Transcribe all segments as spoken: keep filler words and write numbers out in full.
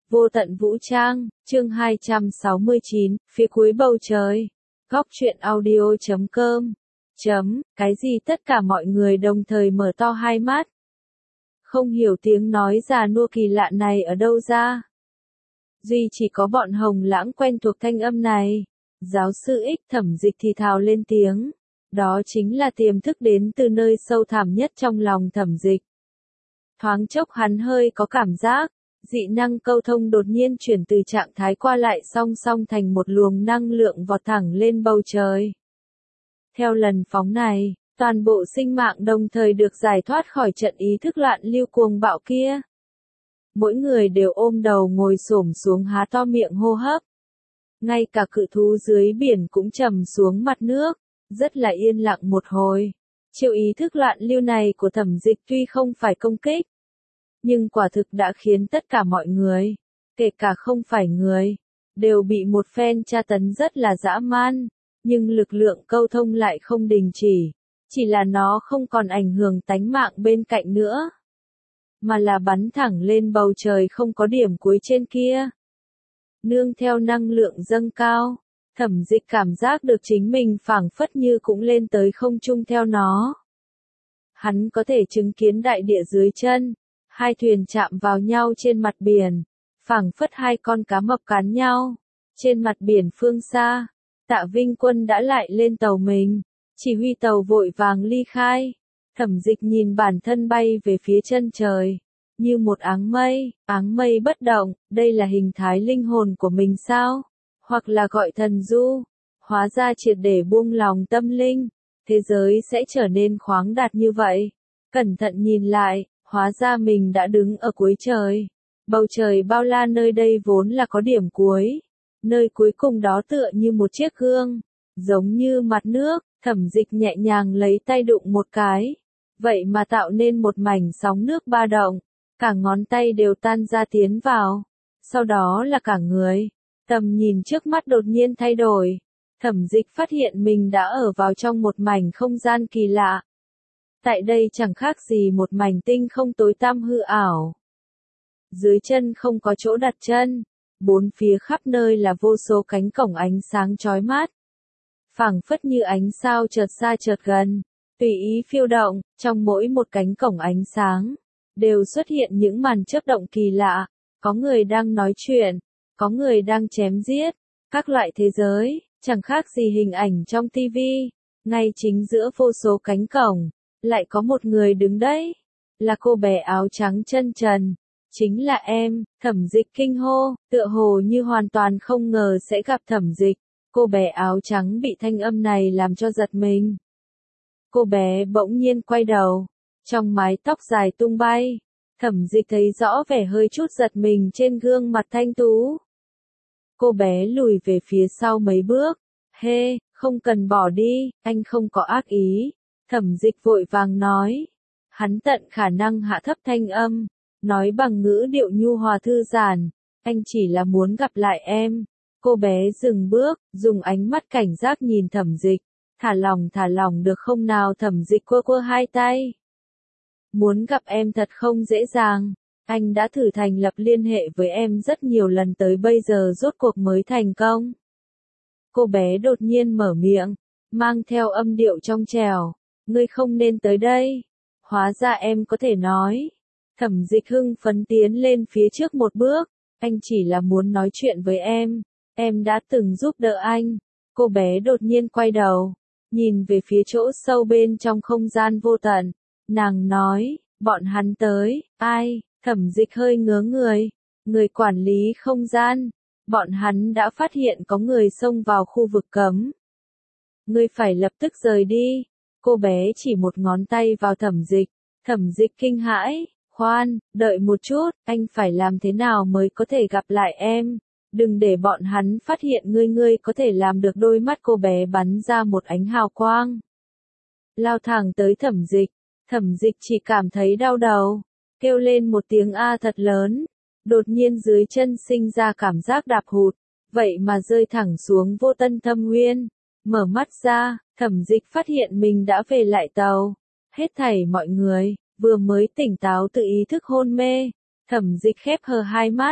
Vô tận vũ trang, chương hai trăm sáu mươi chín, phía cuối bầu trời. Góc truyện audio chấm com. Chấm, cái gì tất cả mọi người đồng thời mở to hai mắt. Không hiểu tiếng nói già nua kỳ lạ này ở đâu ra. Duy chỉ có bọn Hồng Lãng quen thuộc thanh âm này. Giáo sư Ích Thẩm Dịch thì thào lên tiếng. Đó chính là tiềm thức đến từ nơi sâu thẳm nhất trong lòng Thẩm Dịch. Thoáng chốc hắn hơi có cảm giác. Dị năng câu thông đột nhiên chuyển từ trạng thái qua lại song song thành một luồng năng lượng vọt thẳng lên bầu trời. Theo lần phóng này, toàn bộ sinh mạng đồng thời được giải thoát khỏi trận ý thức loạn lưu cuồng bạo kia. Mỗi người đều ôm đầu ngồi xổm xuống há to miệng hô hấp. Ngay cả cự thú dưới biển cũng trầm xuống mặt nước, rất là yên lặng một hồi. Chiêu ý thức loạn lưu này của Thẩm Dịch tuy không phải công kích, nhưng quả thực đã khiến tất cả mọi người, kể cả không phải người, đều bị một phen tra tấn rất là dã man, nhưng lực lượng câu thông lại không đình chỉ, chỉ là nó không còn ảnh hưởng tánh mạng bên cạnh nữa, mà là bắn thẳng lên bầu trời không có điểm cuối trên kia. Nương theo năng lượng dâng cao, Thẩm Dịch cảm giác được chính mình phảng phất như cũng lên tới không trung theo nó. Hắn có thể chứng kiến đại địa dưới chân. Hai thuyền chạm vào nhau trên mặt biển, phảng phất hai con cá mập cán nhau. Trên mặt biển phương xa, Tạ Vinh Quân đã lại lên tàu mình, chỉ huy tàu vội vàng ly khai. Thẩm Dịch nhìn bản thân bay về phía chân trời, như một áng mây, áng mây bất động, đây là hình thái linh hồn của mình sao? Hoặc là gọi thần du, hóa ra triệt để buông lòng tâm linh, thế giới sẽ trở nên khoáng đạt như vậy. Cẩn thận nhìn lại, hóa ra mình đã đứng ở cuối trời. Bầu trời bao la nơi đây vốn là có điểm cuối. Nơi cuối cùng đó tựa như một chiếc gương, giống như mặt nước. Thẩm Dịch nhẹ nhàng lấy tay đụng một cái. Vậy mà tạo nên một mảnh sóng nước ba động. Cả ngón tay đều tan ra tiến vào. Sau đó là cả người. Tầm nhìn trước mắt đột nhiên thay đổi. Thẩm Dịch phát hiện mình đã ở vào trong một mảnh không gian kỳ lạ. Tại đây chẳng khác gì một mảnh tinh không tối tăm hư ảo. Dưới chân không có chỗ đặt chân, bốn phía khắp nơi là vô số cánh cổng ánh sáng chói mắt. Phảng phất như ánh sao chợt xa chợt gần, tùy ý phiêu động, trong mỗi một cánh cổng ánh sáng, đều xuất hiện những màn chớp động kỳ lạ, có người đang nói chuyện, có người đang chém giết, các loại thế giới, chẳng khác gì hình ảnh trong tivi, ngay chính giữa vô số cánh cổng. Lại có một người đứng đấy, là cô bé áo trắng chân trần, chính là em. Thẩm Dịch kinh hô, tựa hồ như hoàn toàn không ngờ sẽ gặp Thẩm Dịch. Cô bé áo trắng bị thanh âm này làm cho giật mình. Cô bé bỗng nhiên quay đầu, trong mái tóc dài tung bay, Thẩm Dịch thấy rõ vẻ hơi chút giật mình trên gương mặt thanh tú. Cô bé lùi về phía sau mấy bước, hê, không cần bỏ đi, anh không có ác ý. Thẩm Dịch vội vàng nói. Hắn tận khả năng hạ thấp thanh âm, nói bằng ngữ điệu nhu hòa thư giãn, anh chỉ là muốn gặp lại em. Cô bé dừng bước, dùng ánh mắt cảnh giác nhìn Thẩm Dịch, thả lòng thả lòng được không nào? Thẩm Dịch quơ quơ hai tay. Muốn gặp em thật không dễ dàng, anh đã thử thành lập liên hệ với em rất nhiều lần tới bây giờ rốt cuộc mới thành công. Cô bé đột nhiên mở miệng, mang theo âm điệu trong trẻo. Ngươi không nên tới đây. Hóa ra em có thể nói. Thẩm Dịch hưng phấn tiến lên phía trước một bước. Anh chỉ là muốn nói chuyện với em. Em đã từng giúp đỡ anh. Cô bé đột nhiên quay đầu, nhìn về phía chỗ sâu bên trong không gian vô tận. Nàng nói, bọn hắn tới. Ai? Thẩm Dịch hơi ngớ người. Người quản lý không gian. Bọn hắn đã phát hiện có người xông vào khu vực cấm. Ngươi phải lập tức rời đi. Cô bé chỉ một ngón tay vào Thẩm Dịch. Thẩm Dịch kinh hãi, khoan, đợi một chút, anh phải làm thế nào mới có thể gặp lại em? Đừng để bọn hắn phát hiện ngươi ngươi có thể làm được. Đôi mắt cô bé bắn ra một ánh hào quang. Lao thẳng tới Thẩm Dịch. Thẩm Dịch chỉ cảm thấy đau đầu, kêu lên một tiếng a thật lớn. Đột nhiên dưới chân sinh ra cảm giác đạp hụt, vậy mà rơi thẳng xuống vô tân thâm nguyên. Mở mắt ra, Thẩm Dịch phát hiện mình đã về lại tàu. Hết thảy mọi người, vừa mới tỉnh táo tự ý thức hôn mê. Thẩm Dịch khép hờ hai mắt,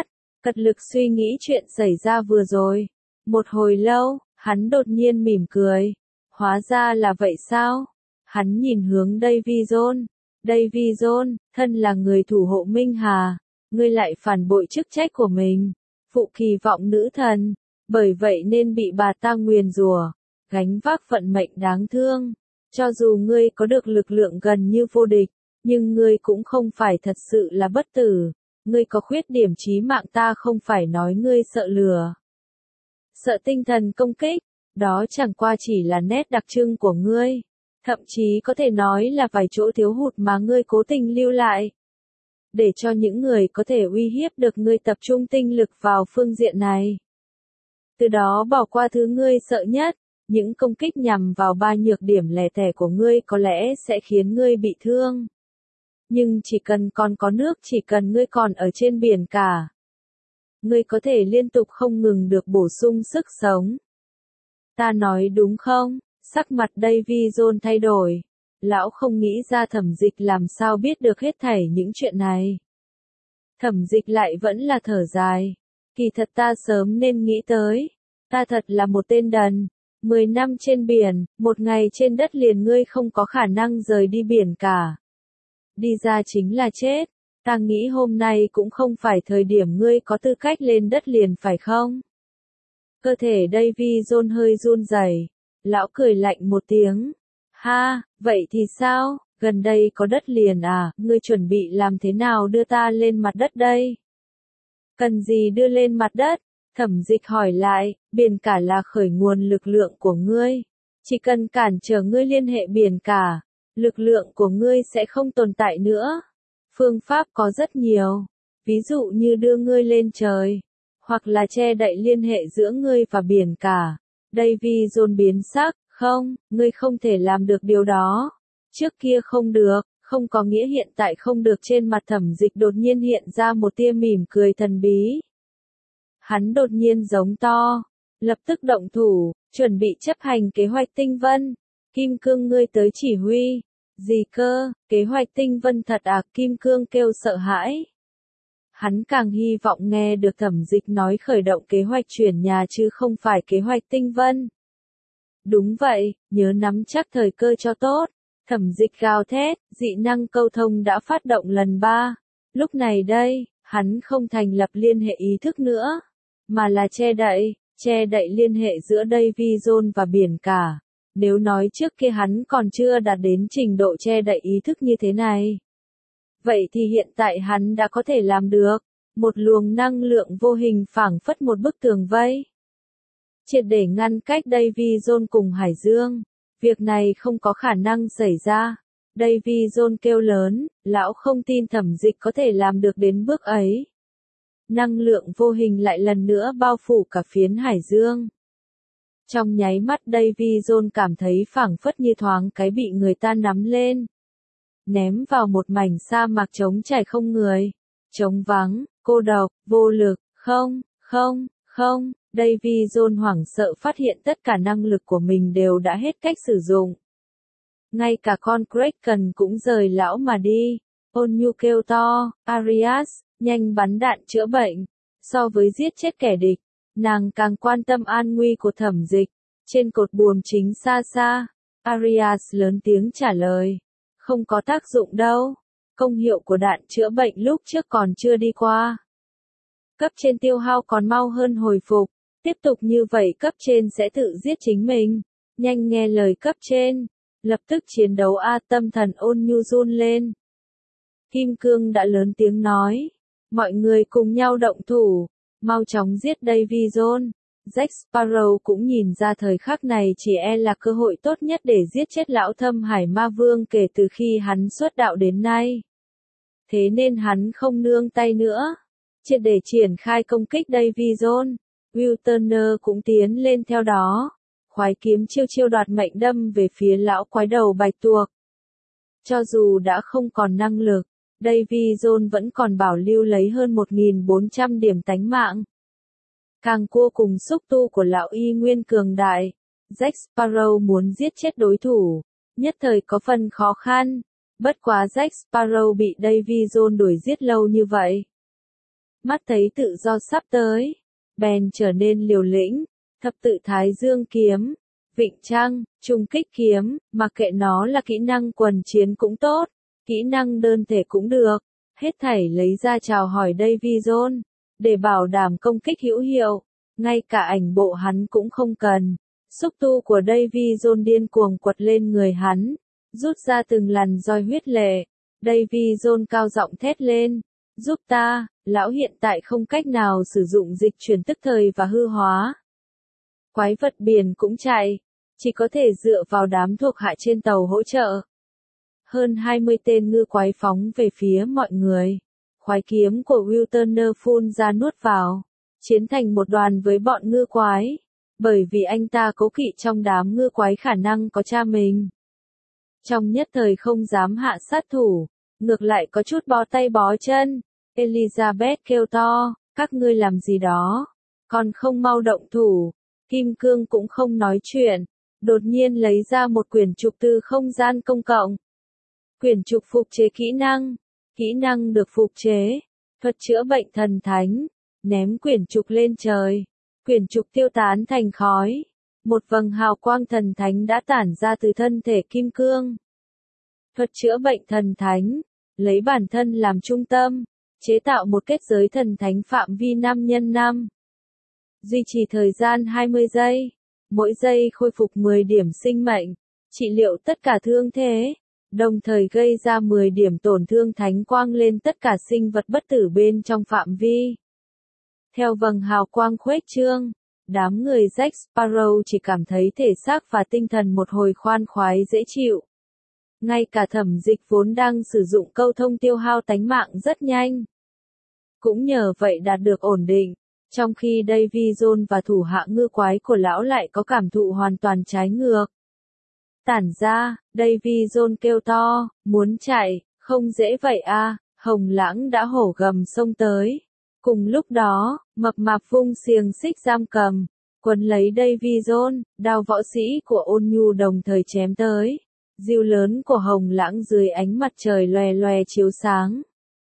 cật lực suy nghĩ chuyện xảy ra vừa rồi. Một hồi lâu, hắn đột nhiên mỉm cười. Hóa ra là vậy sao? Hắn nhìn hướng Davy Jones. Davy Jones, thân là người thủ hộ Minh Hà, ngươi lại phản bội chức trách của mình, phụ kỳ vọng nữ thần, bởi vậy nên bị bà ta nguyền rủa, gánh vác vận mệnh đáng thương. Cho dù ngươi có được lực lượng gần như vô địch, nhưng ngươi cũng không phải thật sự là bất tử. Ngươi có khuyết điểm chí mạng, ta không phải nói ngươi sợ lừa, sợ tinh thần công kích, đó chẳng qua chỉ là nét đặc trưng của ngươi. Thậm chí có thể nói là vài chỗ thiếu hụt mà ngươi cố tình lưu lại. Để cho những người có thể uy hiếp được ngươi tập trung tinh lực vào phương diện này. Từ đó bỏ qua thứ ngươi sợ nhất, những công kích nhằm vào ba nhược điểm lẻ tẻ của ngươi có lẽ sẽ khiến ngươi bị thương. Nhưng chỉ cần còn có nước, chỉ cần ngươi còn ở trên biển cả, ngươi có thể liên tục không ngừng được bổ sung sức sống. Ta nói đúng không? Sắc mặt Davy Jones thay đổi. Lão không nghĩ ra Thẩm Dịch làm sao biết được hết thảy những chuyện này. Thẩm Dịch lại vẫn là thở dài. Kỳ thật ta sớm nên nghĩ tới. Ta thật là một tên đần. Mười năm trên biển, một ngày trên đất liền, ngươi không có khả năng rời đi biển cả. Đi ra chính là chết. Ta nghĩ hôm nay cũng không phải thời điểm ngươi có tư cách lên đất liền, phải không? Cơ thể Davy Jones hơi run rẩy. Lão cười lạnh một tiếng. Ha, vậy thì sao? Gần đây có đất liền à? Ngươi chuẩn bị làm thế nào đưa ta lên mặt đất đây? Cần gì đưa lên mặt đất? Thẩm Dịch hỏi lại. Biển cả là khởi nguồn lực lượng của ngươi. Chỉ cần cản trở ngươi liên hệ biển cả, lực lượng của ngươi sẽ không tồn tại nữa. Phương pháp có rất nhiều. Ví dụ như đưa ngươi lên trời, hoặc là che đậy liên hệ giữa ngươi và biển cả. Davy Jones biến sắc. Không, ngươi không thể làm được điều đó. Trước kia không được, không có nghĩa hiện tại không được. Trên mặt Thẩm Dịch đột nhiên hiện ra một tia mỉm cười thần bí. Hắn đột nhiên giống to, lập tức động thủ, chuẩn bị chấp hành kế hoạch tinh vân. Kim Cương, ngươi tới chỉ huy. Gì cơ, kế hoạch tinh vân thật à? Kim Cương kêu sợ hãi. Hắn càng hy vọng nghe được Thẩm Dịch nói khởi động kế hoạch chuyển nhà chứ không phải kế hoạch tinh vân. Đúng vậy, nhớ nắm chắc thời cơ cho tốt. Thẩm Dịch gào thét, dị năng câu thông đã phát động lần ba. Lúc này đây, hắn không thành lập liên hệ ý thức nữa, mà là che đậy, che đậy liên hệ giữa Davy Jones và biển cả. Nếu nói trước kia hắn còn chưa đạt đến trình độ che đậy ý thức như thế này, vậy thì hiện tại hắn đã có thể làm được. Một luồng năng lượng vô hình phảng phất một bức tường vây, triệt để ngăn cách Davy Jones cùng Hải Dương. Việc này không có khả năng xảy ra. Davy Jones kêu lớn, lão không tin Thẩm Dịch có thể làm được đến bước ấy. Năng lượng vô hình lại lần nữa bao phủ cả phiến Hải Dương. Trong nháy mắt Davy Jones cảm thấy phảng phất như thoáng cái bị người ta nắm lên, ném vào một mảnh sa mạc trống trải không người, trống vắng, cô độc, vô lực. Không, không, không. Davy Jones hoảng sợ phát hiện tất cả năng lực của mình đều đã hết cách sử dụng. Ngay cả con Kraken cũng rời lão mà đi. Ôn nhu kêu to, Arias, nhanh bắn đạn chữa bệnh. So với giết chết kẻ địch, nàng càng quan tâm an nguy của Thẩm Dịch. Trên cột buồm chính xa xa, Arias lớn tiếng trả lời. Không có tác dụng đâu. Công hiệu của đạn chữa bệnh lúc trước còn chưa đi qua. Cấp trên tiêu hao còn mau hơn hồi phục. Tiếp tục như vậy cấp trên sẽ tự giết chính mình. Nhanh nghe lời cấp trên. Lập tức chiến đấu a. Tâm thần ôn nhu run lên. Kim Cương đã lớn tiếng nói. Mọi người cùng nhau động thủ. Mau chóng giết Davy Jones. Jack Sparrow cũng nhìn ra thời khắc này chỉ e là cơ hội tốt nhất để giết chết lão Thâm Hải Ma Vương kể từ khi hắn xuất đạo đến nay. Thế nên hắn không nương tay nữa. Triệt để triển khai công kích Davy Jones. Will Turner cũng tiến lên theo đó. Khoái kiếm chiêu chiêu đoạt mệnh đâm về phía lão quái đầu bạch tuộc. Cho dù đã không còn năng lực, Davy Jones vẫn còn bảo lưu lấy hơn một nghìn bốn trăm điểm tánh mạng. Càng cua cùng xúc tu của lão y nguyên cường đại. Jack Sparrow muốn giết chết đối thủ, nhất thời có phần khó khăn. Bất quá Jack Sparrow bị Davy Jones đuổi giết lâu như vậy, mắt thấy tự do sắp tới, bèn trở nên liều lĩnh, thập tự Thái Dương kiếm, vịnh trăng, trung kích kiếm, mặc kệ nó là kỹ năng quần chiến cũng tốt, kỹ năng đơn thể cũng được, hết thảy lấy ra chào hỏi Davy Jones, để bảo đảm công kích hữu hiệu, ngay cả ảnh bộ hắn cũng không cần. Xúc tu của Davy Jones điên cuồng quật lên người hắn, rút ra từng làn roi huyết lệ. Davy Jones cao giọng thét lên, giúp ta, lão hiện tại không cách nào sử dụng dịch chuyển tức thời và hư hóa. Quái vật biển cũng chạy, chỉ có thể dựa vào đám thuộc hạ trên tàu hỗ trợ. Hơn hai mươi tên ngư quái phóng về phía mọi người. Khoái kiếm của Will Turner phun ra nuốt vào, chiến thành một đoàn với bọn ngư quái, bởi vì anh ta cố kỵ trong đám ngư quái khả năng có cha mình. Trong nhất thời không dám hạ sát thủ, ngược lại có chút bó tay bó chân. Elizabeth kêu to, các ngươi làm gì đó, còn không mau động thủ. Kim Cương cũng không nói chuyện, đột nhiên lấy ra một quyển trục từ không gian công cộng. Quyển trục phục chế kỹ năng, kỹ năng được phục chế, thuật chữa bệnh thần thánh, ném quyển trục lên trời, quyển trục tiêu tán thành khói, một vầng hào quang thần thánh đã tản ra từ thân thể Kim Cương. Thuật chữa bệnh thần thánh, lấy bản thân làm trung tâm, chế tạo một kết giới thần thánh phạm vi năm nhân năm. Duy trì thời gian hai mươi giây, mỗi giây khôi phục mười điểm sinh mệnh, trị liệu tất cả thương thế, đồng thời gây ra mười điểm tổn thương thánh quang lên tất cả sinh vật bất tử bên trong phạm vi. Theo vầng hào quang khuếch trương, đám người Jack Sparrow chỉ cảm thấy thể xác và tinh thần một hồi khoan khoái dễ chịu. Ngay cả Thẩm Dịch vốn đang sử dụng câu thông tiêu hao tánh mạng rất nhanh, cũng nhờ vậy đạt được ổn định, trong khi Davy Jones và thủ hạ ngư quái của lão lại có cảm thụ hoàn toàn trái ngược. Tản ra, Davy Jones kêu to, muốn chạy, không dễ vậy à, Hồng Lãng đã hổ gầm xông tới. Cùng lúc đó, mập mạp vung xiềng xích giam cầm, quấn lấy Davy Jones, đao võ sĩ của Ôn Nhu đồng thời chém tới. Diều lớn của Hồng Lãng dưới ánh mặt trời loè loè chiếu sáng,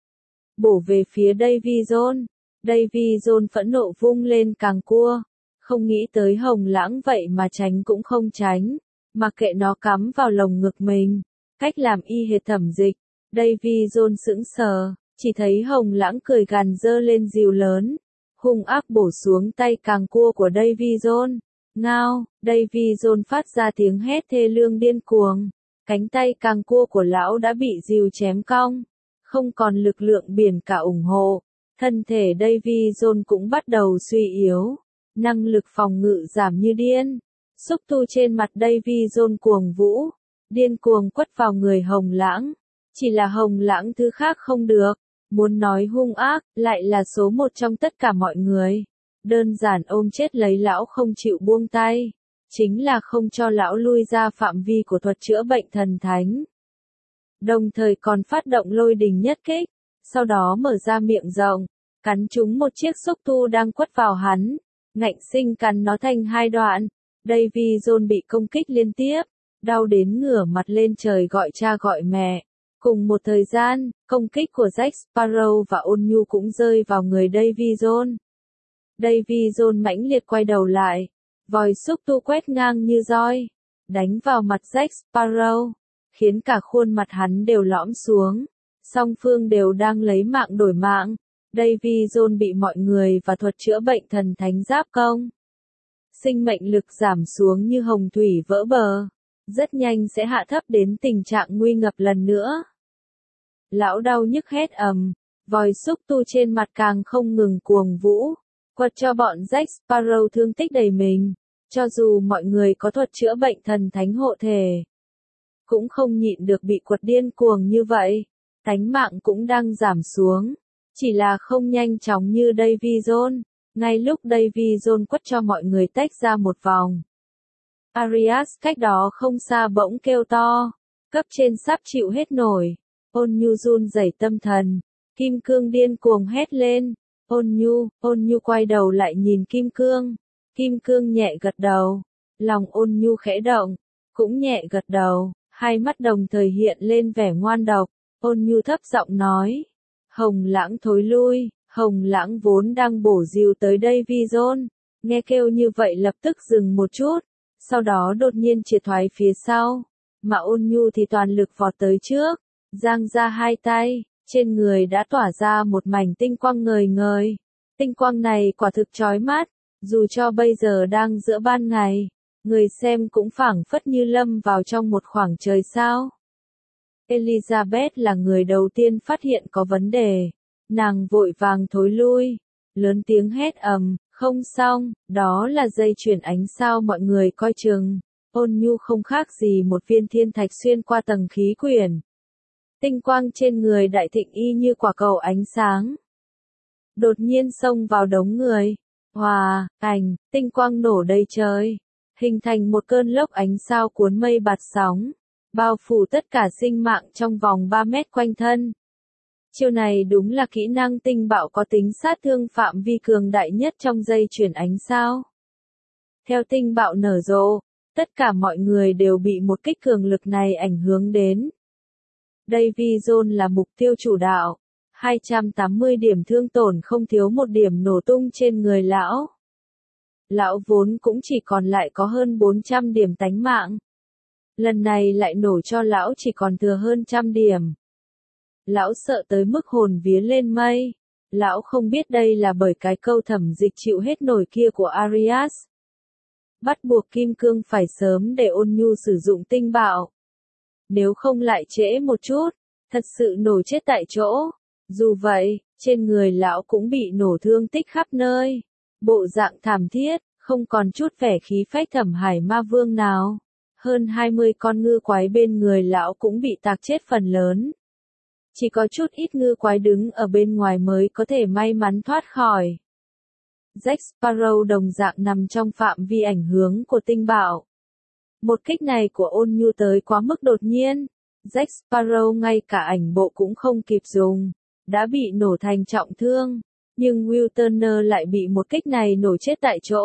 bổ về phía Davy Jones. Davy Jones phẫn nộ vung lên càng cua, không nghĩ tới Hồng Lãng vậy mà tránh cũng không tránh, mặc kệ nó cắm vào lồng ngực mình, cách làm y hệt Thẩm Dịch. Davy Jones sững sờ, chỉ thấy Hồng Lãng cười gằn giơ lên diều lớn, hung ác bổ xuống tay càng cua của Davy Jones. Ngao, Davy Jones phát ra tiếng hét thê lương điên cuồng, cánh tay càng cua của lão đã bị diều chém cong, không còn lực lượng biển cả ủng hộ. Thân thể Davy Jones cũng bắt đầu suy yếu, năng lực phòng ngự giảm như điên. Xúc tu trên mặt Davy Jones cuồng vũ, điên cuồng quất vào người Hồng Lãng. Chỉ là Hồng Lãng thứ khác không được, muốn nói hung ác, lại là số một trong tất cả mọi người. Đơn giản ôm chết lấy lão không chịu buông tay, chính là không cho lão lui ra phạm vi của thuật chữa bệnh thần thánh. Đồng thời còn phát động lôi đình nhất kích, sau đó mở ra miệng rộng, cắn trúng một chiếc xúc tu đang quất vào hắn, ngạnh sinh cắn nó thành hai đoạn. Davy Jones bị công kích liên tiếp, đau đến ngửa mặt lên trời gọi cha gọi mẹ. Cùng một thời gian, công kích của Jack Sparrow và Ôn Nhu cũng rơi vào người Davy Jones. Davy Jones mãnh liệt quay đầu lại, vòi xúc tu quét ngang như roi, đánh vào mặt Jack Sparrow, khiến cả khuôn mặt hắn đều lõm xuống. Song phương đều đang lấy mạng đổi mạng. Davy Jones bị mọi người và thuật chữa bệnh thần thánh giáp công. Sinh mệnh lực giảm xuống như hồng thủy vỡ bờ, rất nhanh sẽ hạ thấp đến tình trạng nguy ngập lần nữa. Lão đau nhức hét ầm, vòi xúc tu trên mặt càng không ngừng cuồng vũ, quật cho bọn Jack Sparrow thương tích đầy mình. Cho dù mọi người có thuật chữa bệnh thần thánh hộ thể, cũng không nhịn được bị quật điên cuồng như vậy. Tánh mạng cũng đang giảm xuống, chỉ là không nhanh chóng như Davy Jones. Ngay lúc Davy Jones quất cho mọi người tách ra một vòng, Arias cách đó không xa bỗng kêu to, cấp trên sắp chịu hết nổi. Ôn Nhu run rẩy tâm thần, Kim Cương điên cuồng hét lên, Ôn Nhu, Ôn Nhu quay đầu lại nhìn Kim Cương, Kim Cương nhẹ gật đầu, lòng Ôn Nhu khẽ động, cũng nhẹ gật đầu, hai mắt đồng thời hiện lên vẻ ngoan độc. Ôn Nhu thấp giọng nói, Hồng Lãng thối lui, Hồng Lãng vốn đang bổ rìu tới Davy Jones, nghe kêu như vậy lập tức dừng một chút, sau đó đột nhiên triệt thoái phía sau, mà Ôn Nhu thì toàn lực vọt tới trước, giang ra hai tay, trên người đã tỏa ra một mảnh tinh quang ngời ngời. Tinh quang này quả thực chói mắt, dù cho bây giờ đang giữa ban ngày, người xem cũng phảng phất như lâm vào trong một khoảng trời sao. Elizabeth là người đầu tiên phát hiện có vấn đề, nàng vội vàng thối lui, lớn tiếng hét ầm, không xong, đó là dây chuyền ánh sao mọi người coi chừng. Ôn Nhu không khác gì một viên thiên thạch xuyên qua tầng khí quyển. Tinh quang trên người Đại Thịnh y như quả cầu ánh sáng. Đột nhiên xông vào đống người. Hòa, ảnh, tinh quang nổ đầy trời. Hình thành một cơn lốc ánh sao cuốn mây bạt sóng. Bao phủ tất cả sinh mạng trong vòng ba mét quanh thân. Chiêu này đúng là kỹ năng tinh bạo có tính sát thương phạm vi cường đại nhất trong dây chuyển ánh sao. Theo tinh bạo nở rộ, tất cả mọi người đều bị một kích cường lực này ảnh hưởng đến. Davy Jones là mục tiêu chủ đạo. hai trăm tám mươi điểm thương tổn không thiếu một điểm nổ tung trên người lão. Lão vốn cũng chỉ còn lại có hơn bốn trăm điểm tánh mạng. Lần này lại nổ cho lão chỉ còn thừa hơn trăm điểm. Lão sợ tới mức hồn vía lên mây. Lão không biết đây là bởi cái câu thẩm dịch chịu hết nổi kia của Arias. Bắt buộc Kim Cương phải sớm để Ôn Nhu sử dụng tinh bạo. Nếu không lại trễ một chút, thật sự nổ chết tại chỗ. Dù vậy, trên người lão cũng bị nổ thương tích khắp nơi. Bộ dạng thảm thiết, không còn chút vẻ khí phách Thẩm Hải Ma Vương nào. Hơn hai mươi con ngư quái bên người lão cũng bị tạc chết phần lớn. Chỉ có chút ít ngư quái đứng ở bên ngoài mới có thể may mắn thoát khỏi. Jack Sparrow đồng dạng nằm trong phạm vi ảnh hưởng của tinh bạo. Một kích này của Ôn Nhu tới quá mức đột nhiên. Jack Sparrow ngay cả ảnh bộ cũng không kịp dùng, đã bị nổ thành trọng thương. Nhưng Will Turner lại bị một kích này nổ chết tại chỗ.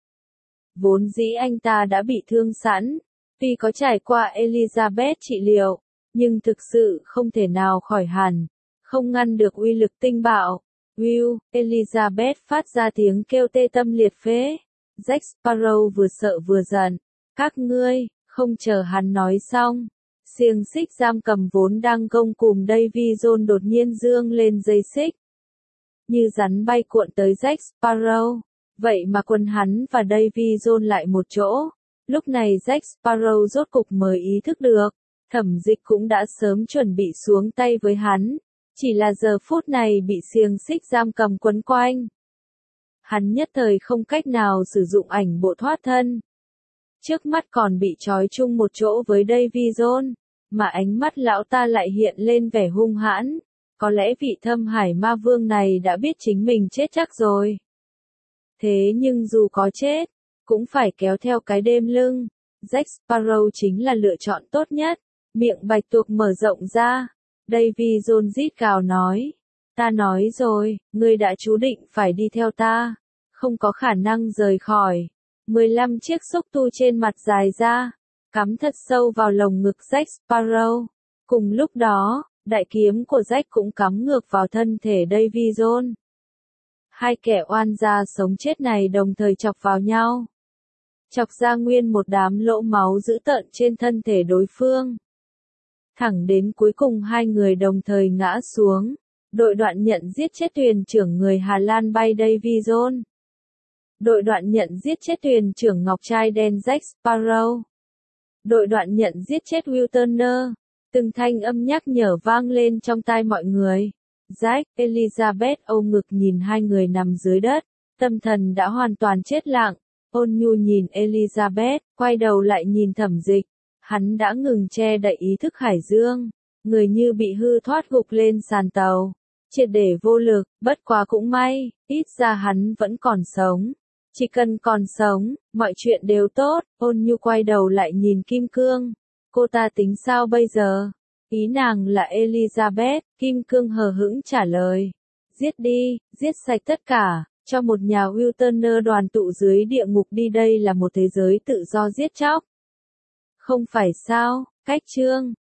Vốn dĩ anh ta đã bị thương sẵn, tuy có trải qua Elizabeth trị liệu, nhưng thực sự không thể nào khỏi hẳn, không ngăn được uy lực tinh bạo. Will, Elizabeth phát ra tiếng kêu tê tâm liệt phế. Jack Sparrow vừa sợ vừa giận. Các ngươi, không chờ hắn nói xong. Xiềng xích giam cầm vốn đang gông cùm Davy Jones đột nhiên dương lên dây xích. Như rắn bay cuộn tới Jack Sparrow. Vậy mà quần hắn và Davy Jones lại một chỗ. Lúc này Jack Sparrow rốt cục mới ý thức được. Thẩm dịch cũng đã sớm chuẩn bị xuống tay với hắn. Chỉ là giờ phút này bị xiềng xích giam cầm quấn quanh. Hắn nhất thời không cách nào sử dụng ảnh bộ thoát thân. Trước mắt còn bị trói chung một chỗ với Davy Jones, mà ánh mắt lão ta lại hiện lên vẻ hung hãn. Có lẽ vị Thâm Hải Ma Vương này đã biết chính mình chết chắc rồi. Thế nhưng dù có chết, cũng phải kéo theo cái đêm lưng. Jack Sparrow chính là lựa chọn tốt nhất. Miệng bạch tuộc mở rộng ra. Davy Jones rít gào nói. Ta nói rồi, ngươi đã chú định phải đi theo ta. Không có khả năng rời khỏi. mười lăm chiếc xúc tu trên mặt dài ra, cắm thật sâu vào lồng ngực Jack Sparrow. Cùng lúc đó, đại kiếm của Jack cũng cắm ngược vào thân thể Davy Jones. Hai kẻ oan gia sống chết này đồng thời chọc vào nhau. Chọc ra nguyên một đám lỗ máu dữ tợn trên thân thể đối phương. Thẳng đến cuối cùng hai người đồng thời ngã xuống. Đội đoạn nhận giết chết thuyền trưởng người Hà Lan bay Davy Jones. Đội đoạn nhận giết chết thuyền trưởng ngọc trai đen Jack Sparrow. Đội đoạn nhận giết chết Will Turner. Từng thanh âm nhắc nhở vang lên trong tai mọi người. Jack, Elizabeth âu ngực nhìn hai người nằm dưới đất. Tâm thần đã hoàn toàn chết lặng. Ôn Nhu nhìn Elizabeth, quay đầu lại nhìn Thẩm Dịch. Hắn đã ngừng che đậy ý thức Hải Dương. Người như bị hư thoát gục lên sàn tàu. Triệt để vô lực, bất quá cũng may, ít ra hắn vẫn còn sống. Chỉ cần còn sống, mọi chuyện đều tốt. Ôn Nhu quay đầu lại nhìn Kim Cương. Cô ta tính sao bây giờ? Ý nàng là Elizabeth. Kim Cương hờ hững trả lời. Giết đi, giết sạch tất cả. Cho một nhà Will Turner đoàn tụ dưới địa ngục đi, đây là một thế giới tự do giết chóc. Không phải sao? Cách chương